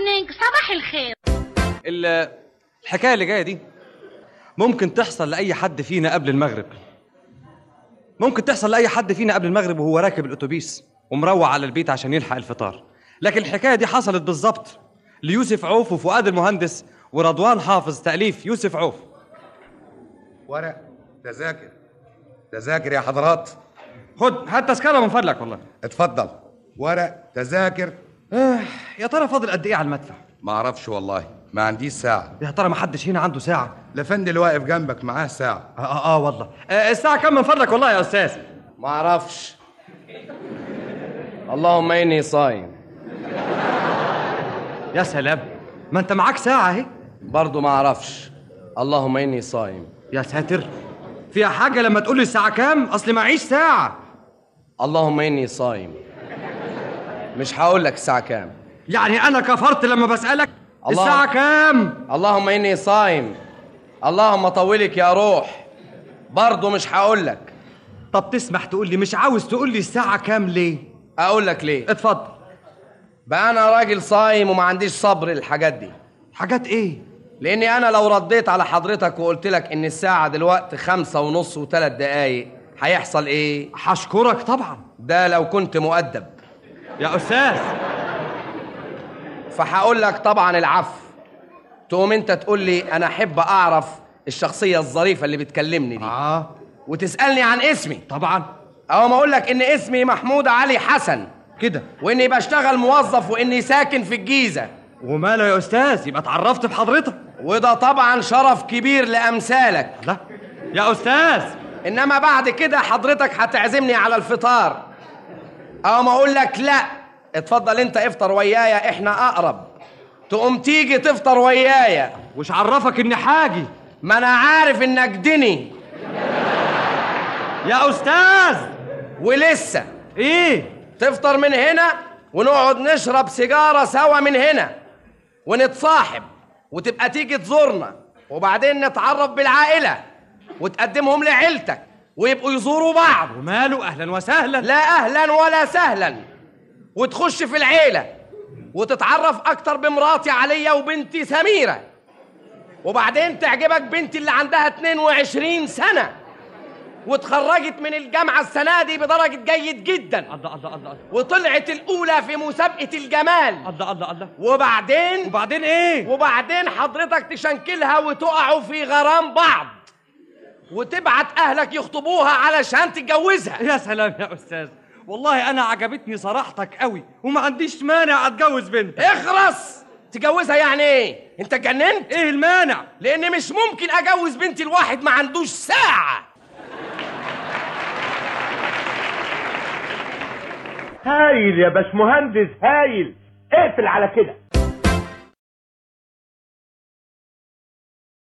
مورنينج، صباح الخير. الحكايه اللي جايه دي ممكن تحصل لاي حد فينا قبل المغرب. ممكن تحصل لاي حد فينا قبل المغرب وهو راكب الاتوبيس ومروح على البيت عشان يلحق الفطار. لكن الحكايه دي حصلت بالظبط ليوسف عوف وفؤاد المهندس ورضوان حافظ، تاليف يوسف عوف. ورق تذاكر يا حضرات. خد هات تذكره من فضلك. والله اتفضل. ورق تذاكر. يا ترى فاضل قد ايه على المدفع؟ ما اعرفش والله، ما عنديش ساعة. يا ترى ما حدش هنا عنده ساعة؟ الافندي اللي واقف جنبك معاه ساعة. والله. الساعة كم من فضلك والله يا أستاذ؟ ما اعرفش. اللهم اني صايم. يا سلام، ما انت معاك ساعة اهي. برضو ما اعرفش. اللهم اني صايم. يا ساتر، فيها حاجة لما تقول لي الساعة كام؟ أصل معيش ساعة. اللهم اني صايم. مش هقول لك الساعة كام. يعني أنا كفرت لما بسألك الساعة كام؟ اللهم اني صايم. اللهم طولك يا روح. برضو مش هقول لك. طب تسمح تقول لي، مش عاوز تقول لي الساعة كام ليه؟ اقول لك ليه. اتفضل. بقى انا راجل صايم وما عنديش صبر للحاجات دي. حاجات ايه؟ لاني انا لو رديت على حضرتك وقلت لك ان الساعة دلوقتي 5:30 و3 دقايق هيحصل ايه؟ هشكرك طبعا. ده لو كنت مؤدب يا أستاذ. فهقول لك طبعا العفو. تقوم انت تقول لي انا احب اعرف الشخصية الظريفة اللي بتكلمني دي. وتسألني عن اسمي. طبعا. او ما اقول لك ان اسمي محمود علي حسن كده، واني بشتغل موظف واني ساكن في الجيزة. وماله يا أستاذ، يبقى اتعرفت بحضرتك. وده طبعا شرف كبير لأمثالك. لا يا أستاذ. انما بعد كده حضرتك هتعزمني على الفطار. او ما اقول لك لا، اتفضل انت افطر ويايا، احنا اقرب. تقوم تيجي تفطر ويايا. وش عرفك اني حاجي؟ ما انا عارف انك دني يا أستاذ. ولسه ايه؟ تفطر من هنا ونقعد نشرب سيجارة سوا من هنا ونتصاحب وتبقى تيجي تزورنا وبعدين نتعرف بالعائلة وتقدمهم لعيلتك ويبقوا يزوروا بعض. وماله، أهلا وسهلا. لا أهلا ولا سهلا. وتخش في العيلة وتتعرف أكتر بمراتي عليا وبنتي سميرة، وبعدين تعجبك بنتي اللي عندها 22 سنة واتخرجت من الجامعة السنة دي بدرجة جيد جدا. الله. وطلعت الأولى في مسابقة الجمال. الله. وبعدين إيه؟ وبعدين حضرتك تشنكلها وتقعوا في غرام بعض وتبعت أهلك يخطبوها علشان تتجوزها. يا سلام يا أستاذ، والله أنا عجبتني صراحتك قوي وما عنديش مانع أتجوز بنتك. اخرس. تجوزها يعني ايه؟ انت اتجننت؟ ايه المانع؟ لان مش ممكن اجوز بنتي الواحد ما عندوش ساعة. هايل يا باشمهندس، هايل. اقفل على كده.